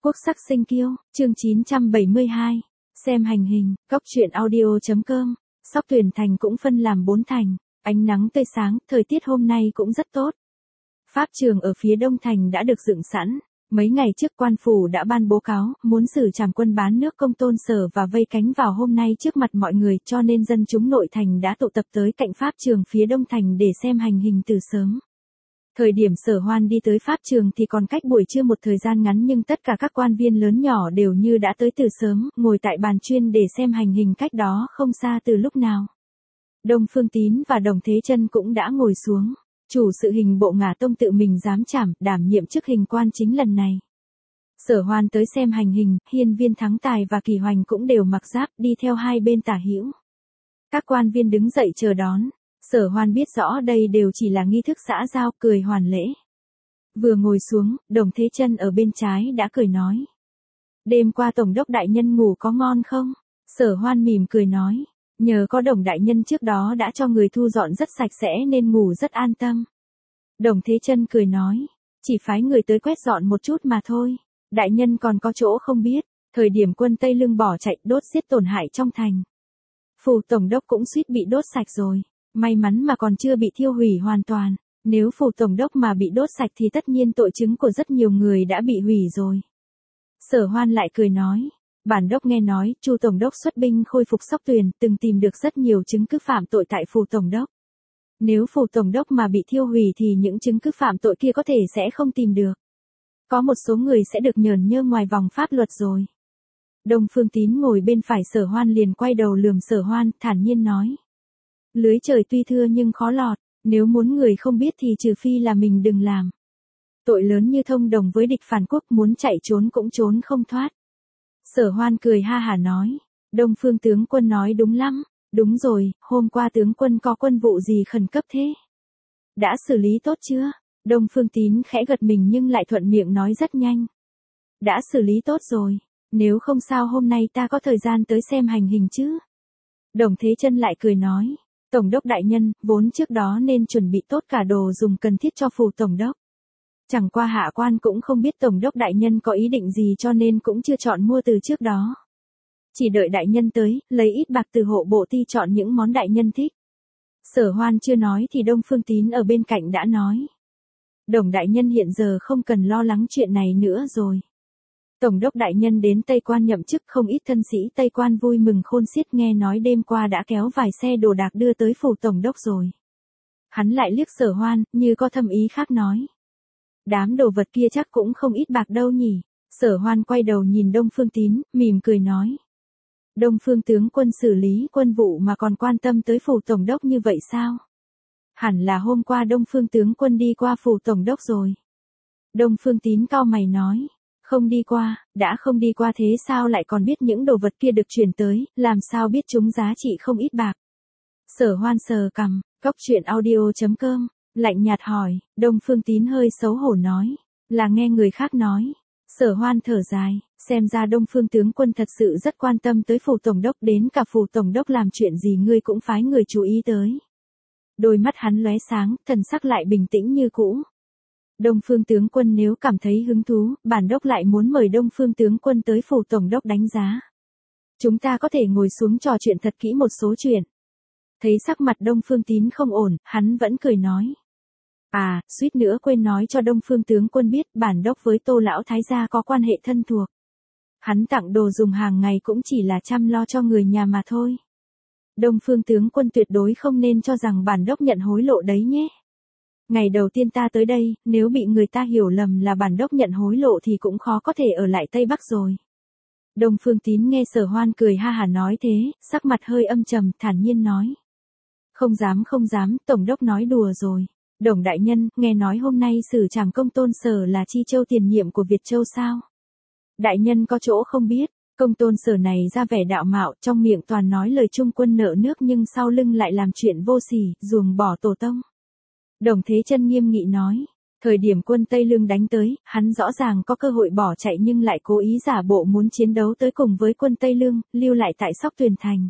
Quốc sắc sinh kiêu, chương 972. Xem hành hình, Cóc truyện audio.com. Sóc Tuyền Thành cũng phân làm 4 thành, ánh nắng tươi sáng, thời tiết hôm nay cũng rất tốt. Pháp trường ở phía đông thành đã được dựng sẵn. Mấy ngày trước quan phủ đã ban bố cáo, muốn xử trảm quân bán nước Công Tôn Sở và vây cánh vào hôm nay trước mặt mọi người, cho nên dân chúng nội thành đã tụ tập tới cạnh pháp trường phía đông thành để xem hành hình từ sớm. Thời điểm Sở Hoan đi tới pháp trường thì còn cách buổi trưa một thời gian ngắn, nhưng tất cả các quan viên lớn nhỏ đều như đã tới từ sớm, ngồi tại bàn chuyên để xem hành hình cách đó không xa từ lúc nào. Đông Phương Tín và Đồng Thế Chân cũng đã ngồi xuống. Chủ sự hình bộ Ngả Tông tự mình giám trảm, đảm nhiệm chức hình quan chính lần này. Sở Hoan tới xem hành hình, Hiên Viên Thắng Tài và Kỳ Hoành cũng đều mặc giáp đi theo hai bên tả hữu. Các quan viên đứng dậy chờ đón. Sở Hoan biết rõ đây đều chỉ là nghi thức xã giao, cười hoàn lễ. Vừa ngồi xuống, Đồng Thế Chân ở bên trái đã cười nói: "Đêm qua Tổng đốc đại nhân ngủ có ngon không?" Sở Hoan mỉm cười nói: "Nhờ có Đồng đại nhân trước đó đã cho người thu dọn rất sạch sẽ nên ngủ rất an tâm." Đồng Thế Chân cười nói: "Chỉ phái người tới quét dọn một chút mà thôi. Đại nhân còn có chỗ không biết, thời điểm quân Tây Lương bỏ chạy đốt giết tổn hại trong thành. Phủ Tổng đốc cũng suýt bị đốt sạch rồi. May mắn mà còn chưa bị thiêu hủy hoàn toàn. Nếu phủ Tổng đốc mà bị đốt sạch thì tất nhiên tội chứng của rất nhiều người đã bị hủy rồi." Sở Hoan lại cười nói: "Bản đốc nghe nói, Chu Tổng đốc xuất binh khôi phục Sóc Tuyền, từng tìm được rất nhiều chứng cứ phạm tội tại phủ Tổng đốc. Nếu phủ Tổng đốc mà bị thiêu hủy thì những chứng cứ phạm tội kia có thể sẽ không tìm được. Có một số người sẽ được nhởn nhơ ngoài vòng pháp luật rồi." Đông Phương Tín ngồi bên phải Sở Hoan liền quay đầu lườm Sở Hoan, thản nhiên nói: "Lưới trời tuy thưa nhưng khó lọt, nếu muốn người không biết thì trừ phi là mình đừng làm. Tội lớn như thông đồng với địch phản quốc, muốn chạy trốn cũng trốn không thoát." Sở Hoan cười ha hả nói: "Đông Phương tướng quân nói đúng lắm. Đúng rồi, hôm qua tướng quân có quân vụ gì khẩn cấp thế? Đã xử lý tốt chưa?" Đông Phương Tín khẽ gật mình nhưng lại thuận miệng nói rất nhanh: "Đã xử lý tốt rồi, nếu không sao hôm nay ta có thời gian tới xem hành hình chứ?" Đồng Thế Chân lại cười nói: "Tổng đốc đại nhân, vốn trước đó nên chuẩn bị tốt cả đồ dùng cần thiết cho phủ Tổng đốc. Chẳng qua hạ quan cũng không biết Tổng đốc đại nhân có ý định gì cho nên cũng chưa chọn mua từ trước đó. Chỉ đợi đại nhân tới, lấy ít bạc từ hộ bộ ti chọn những món đại nhân thích." Sở Hoan chưa nói thì Đông Phương Tín ở bên cạnh đã nói: "Đồng đại nhân hiện giờ không cần lo lắng chuyện này nữa rồi. Tổng đốc đại nhân đến Tây Quan nhậm chức, không ít thân sĩ Tây Quan vui mừng khôn xiết, nghe nói đêm qua đã kéo vài xe đồ đạc đưa tới phủ Tổng đốc rồi." Hắn lại liếc Sở Hoan, như có thâm ý khác nói: "Đám đồ vật kia chắc cũng không ít bạc đâu nhỉ?" Sở Hoan quay đầu nhìn Đông Phương Tín, mỉm cười nói: "Đông Phương tướng quân xử lý quân vụ mà còn quan tâm tới phủ Tổng đốc như vậy sao? Hẳn là hôm qua Đông Phương tướng quân đi qua phủ Tổng đốc rồi." Đông Phương Tín cau mày nói: "Không đi qua, đã không đi qua thế sao lại còn biết những đồ vật kia được chuyển tới, làm sao biết chúng giá trị không ít bạc?" Sở Hoan sờ cằm, Cóc truyện audio.com, lạnh nhạt hỏi. Đông Phương Tín hơi xấu hổ nói: "Là nghe người khác nói." Sở Hoan thở dài, xem ra Đông Phương tướng quân thật sự rất quan tâm tới phủ Tổng đốc, đến cả phủ Tổng đốc làm chuyện gì ngươi cũng phái người chú ý tới. Đôi mắt hắn lóe sáng, thần sắc lại bình tĩnh như cũ. "Đông Phương tướng quân nếu cảm thấy hứng thú, bản đốc lại muốn mời Đông Phương tướng quân tới phủ Tổng đốc đánh giá. Chúng ta có thể ngồi xuống trò chuyện thật kỹ một số chuyện." Thấy sắc mặt Đông Phương Tín không ổn, hắn vẫn cười nói: "À, suýt nữa quên nói cho Đông Phương tướng quân biết, bản đốc với Tô lão thái gia có quan hệ thân thuộc. Hắn tặng đồ dùng hàng ngày cũng chỉ là chăm lo cho người nhà mà thôi. Đông Phương tướng quân tuyệt đối không nên cho rằng bản đốc nhận hối lộ đấy nhé. Ngày đầu tiên ta tới đây, nếu bị người ta hiểu lầm là bản đốc nhận hối lộ thì cũng khó có thể ở lại Tây Bắc rồi." Đông Phương Tín nghe Sở Hoan cười ha hả nói thế, sắc mặt hơi âm trầm, thản nhiên nói: Không dám, Tổng đốc nói đùa rồi. Đồng đại nhân, nghe nói hôm nay xử trảm Công Tôn Sở là Chi Châu tiền nhiệm của Việt Châu sao? Đại nhân có chỗ không biết, Công Tôn Sở này ra vẻ đạo mạo, trong miệng toàn nói lời trung quân nợ nước nhưng sau lưng lại làm chuyện vô sỉ, ruồng bỏ tổ tông. Đồng Thế Chân nghiêm nghị nói: Thời điểm quân Tây Lương đánh tới, hắn rõ ràng có cơ hội bỏ chạy nhưng lại cố ý giả bộ muốn chiến đấu tới cùng với quân Tây Lương, lưu lại tại Sóc Tuyền Thành.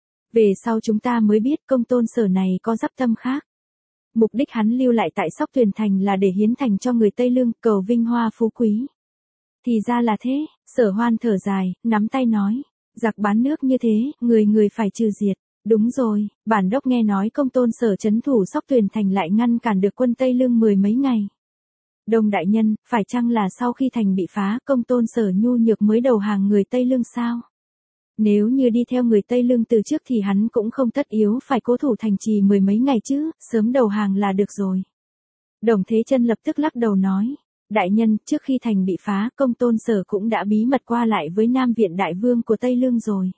Về sau chúng ta mới biết Công Tôn Sở này có dắp tâm khác. Mục đích hắn lưu lại tại Sóc Tuyền Thành là để hiến thành cho người Tây Lương, cầu vinh hoa phú quý. Thì ra là thế, Sở Hoan thở dài, nắm tay nói. Giặc bán nước như thế, người người phải trừ diệt. Đúng rồi, bản đốc nghe nói công tôn Sở trấn thủ Sóc Tuyền thành lại ngăn cản được quân Tây Lương 10 mấy ngày. Đồng đại nhân, phải chăng là sau khi thành bị phá, công tôn Sở nhu nhược mới đầu hàng người Tây Lương sao? Nếu như đi theo người Tây Lương từ trước thì hắn cũng không tất yếu phải cố thủ thành trì 10 mấy ngày chứ, sớm đầu hàng là được rồi. Đồng Thế Chân lập tức lắc đầu nói. Đại nhân, trước khi thành bị phá, công tôn Sở cũng đã bí mật qua lại với Nam Viện Đại Vương của Tây Lương rồi.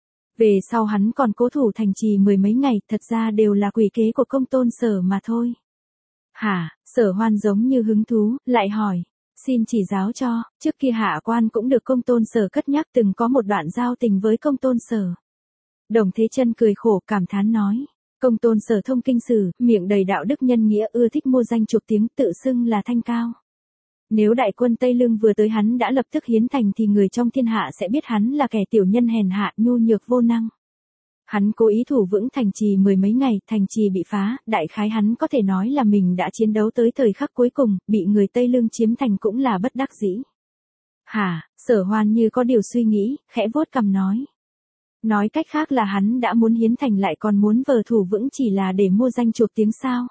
Về sau hắn còn cố thủ thành trì 10 mấy ngày, thật ra đều là quỷ kế của công tôn Sở mà thôi. Hả, Sở Hoan giống như hứng thú, lại hỏi. Xin chỉ giáo cho, trước kia hạ quan cũng được công tôn Sở cất nhắc từng có một đoạn giao tình với công tôn Sở. Đồng Thế Chân cười khổ cảm thán nói. Công tôn Sở thông kinh sử, miệng đầy đạo đức nhân nghĩa, ưa thích mua danh chuộc tiếng, tự xưng là thanh cao. Nếu đại quân Tây Lương vừa tới hắn đã lập tức hiến thành thì người trong thiên hạ sẽ biết hắn là kẻ tiểu nhân hèn hạ nhu nhược vô năng. Hắn cố ý thủ vững thành trì 10 mấy ngày, thành trì bị phá, đại khái hắn có thể nói là mình đã chiến đấu tới thời khắc cuối cùng, bị người Tây Lương chiếm thành cũng là bất đắc dĩ. Hả, Sở Hoan như có điều suy nghĩ, khẽ vuốt cằm nói. Nói cách khác là hắn đã muốn hiến thành lại còn muốn vờ thủ vững chỉ là để mua danh chuộc tiếng sao.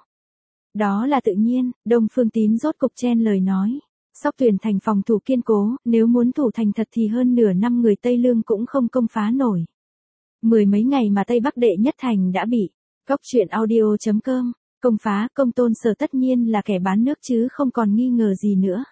Đó là tự nhiên, Đông Phương Tín rốt cục chen lời nói. Sóc Tuyền thành phòng thủ kiên cố, nếu muốn thủ thành thật thì hơn nửa năm người Tây Lương cũng không công phá nổi. 10 mấy ngày mà Tây Bắc đệ nhất thành đã bị. Cóc truyện audio.com, công phá, công tôn Sở tất nhiên là kẻ bán nước chứ không còn nghi ngờ gì nữa.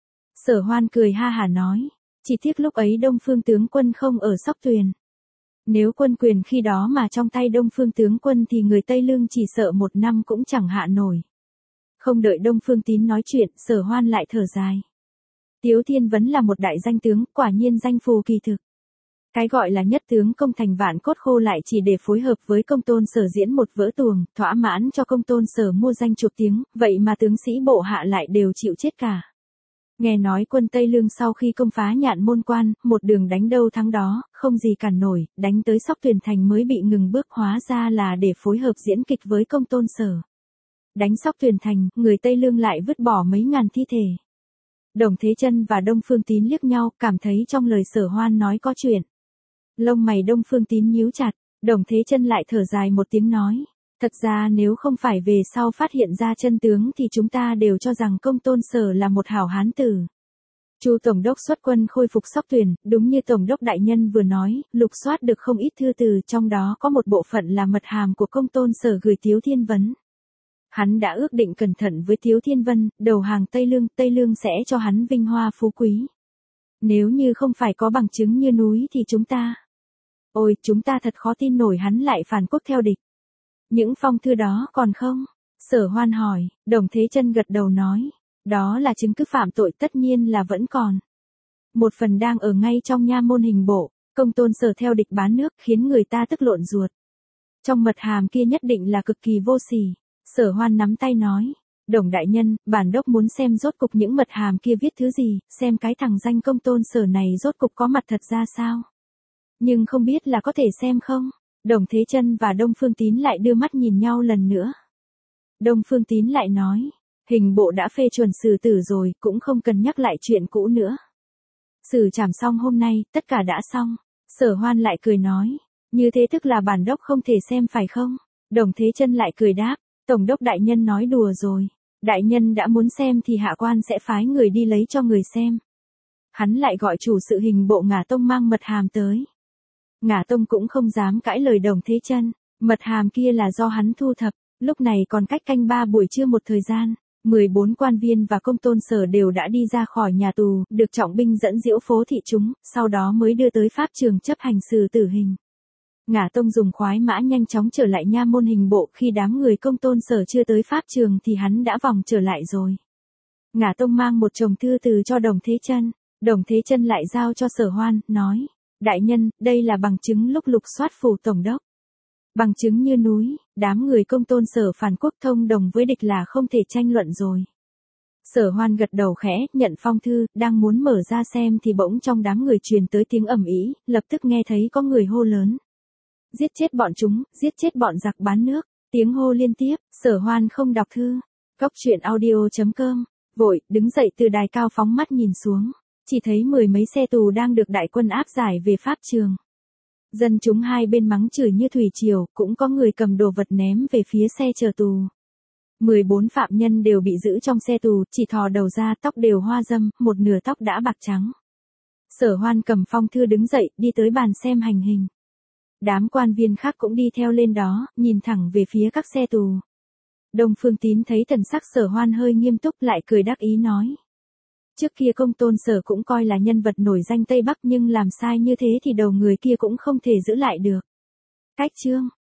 Sở Hoan cười ha hả nói, chỉ tiếc lúc ấy Đông Phương tướng quân không ở Sóc Tuyền. Nếu quân quyền khi đó mà trong tay Đông Phương tướng quân thì người Tây Lương chỉ sợ 1 năm cũng chẳng hạ nổi. Không đợi Đông Phương Tín nói chuyện, Sở Hoan lại thở dài. Tiếu Thiên Vấn là một đại danh tướng, quả nhiên danh phù kỳ thực. Cái gọi là nhất tướng công thành vạn cốt khô lại chỉ để phối hợp với công tôn Sở diễn một vở tuồng, thỏa mãn cho công tôn Sở mua danh chuộc tiếng, vậy mà tướng sĩ bộ hạ lại đều chịu chết cả. Nghe nói quân Tây Lương sau khi công phá Nhạn Môn Quan, một đường đánh đâu thắng đó, không gì cản nổi, đánh tới Sóc Tuyền thành mới bị ngừng bước, hóa ra là để phối hợp diễn kịch với công tôn Sở. Đánh Sóc Tuyền thành, người Tây Lương lại vứt bỏ mấy ngàn thi thể. Đồng Thế Chân và Đông Phương Tín liếc nhau, cảm thấy trong lời Sở Hoan nói có chuyện. Lông mày Đông Phương Tín nhíu chặt, Đồng Thế Chân lại thở dài một tiếng nói. Thật ra nếu không phải về sau phát hiện ra chân tướng thì chúng ta đều cho rằng công tôn Sở là một hảo hán tử. Chu Tổng đốc xuất quân khôi phục Sóc Tuyền, đúng như Tổng đốc đại nhân vừa nói, lục soát được không ít thư từ, trong đó có một bộ phận là mật hàm của công tôn Sở gửi Tiếu Thiên Vấn. Hắn đã ước định cẩn thận với Tiếu Thiên Vân, đầu hàng Tây Lương sẽ cho hắn vinh hoa phú quý. Nếu như không phải có bằng chứng như núi thì chúng ta thật khó tin nổi hắn lại phản quốc theo địch. Những phong thư đó còn không? Sở Hoan hỏi, Đồng Thế Chân gật đầu nói. Đó là chứng cứ phạm tội, tất nhiên là vẫn còn. Một phần đang ở ngay trong nha môn hình bộ, công tôn Sở theo địch bán nước khiến người ta tức lộn ruột. Trong mật hàm kia nhất định là cực kỳ vô sỉ. Sở Hoan nắm tay nói. Đồng đại nhân, bản đốc muốn xem rốt cục những mật hàm kia viết thứ gì, xem cái thằng danh công tôn Sở này rốt cục có mặt thật ra sao. Nhưng không biết là có thể xem không? Đồng Thế Chân và Đông Phương Tín lại đưa mắt nhìn nhau lần nữa. Đông Phương Tín lại nói, hình bộ đã phê chuẩn xử tử rồi, cũng không cần nhắc lại chuyện cũ nữa. Xử trảm xong hôm nay, tất cả đã xong. Sở Hoan lại cười nói, như thế tức là bản đốc không thể xem phải không? Đồng Thế Chân lại cười đáp, Tổng đốc đại nhân nói đùa rồi. Đại nhân đã muốn xem thì hạ quan sẽ phái người đi lấy cho người xem. Hắn lại gọi chủ sự hình bộ Ngả Tông mang mật hàm tới. Ngả Tông cũng không dám cãi lời Đồng Thế Chân, mật hàm kia là do hắn thu thập, lúc này còn cách canh 3 buổi trưa một thời gian, 14 quan viên và công tôn Sở đều đã đi ra khỏi nhà tù, được trọng binh dẫn diễu phố thị chúng, sau đó mới đưa tới pháp trường chấp hành xử tử hình. Ngả Tông dùng khoái mã nhanh chóng trở lại nha môn hình bộ, khi đám người công tôn Sở chưa tới pháp trường thì hắn đã vòng trở lại rồi. Ngả Tông mang một chồng thư từ cho Đồng Thế Chân, Đồng Thế Chân lại giao cho Sở Hoan, nói. Đại nhân, đây là bằng chứng lúc lục soát phủ tổng đốc. Bằng chứng như núi, đám người công tôn Sở phản quốc thông đồng với địch là không thể tranh luận rồi. Sở Hoan gật đầu khẽ, nhận phong thư, đang muốn mở ra xem thì bỗng trong đám người truyền tới tiếng ầm ĩ, lập tức nghe thấy có người hô lớn. Giết chết bọn chúng, giết chết bọn giặc bán nước, tiếng hô liên tiếp, Sở Hoan không đọc thư. Cóc truyện audio.com, vội, đứng dậy từ đài cao phóng mắt nhìn xuống. chỉ thấy mười mấy xe tù đang được đại quân áp giải về pháp trường. Dân chúng hai bên mắng chửi như thủy triều, cũng có người cầm đồ vật ném về phía xe chờ tù. 14 phạm nhân đều bị giữ trong xe tù, chỉ thò đầu ra, tóc đều hoa râm, một nửa tóc đã bạc trắng. Sở Hoan cầm phong thư đứng dậy, đi tới bàn xem hành hình. Đám quan viên khác cũng đi theo lên đó, nhìn thẳng về phía các xe tù. Đông Phương Tín thấy thần sắc Sở Hoan hơi nghiêm túc, lại cười đắc ý nói. Trước kia Công Tôn Sở cũng coi là nhân vật nổi danh Tây Bắc, nhưng làm sai như thế thì đầu người kia cũng không thể giữ lại được. Cách chương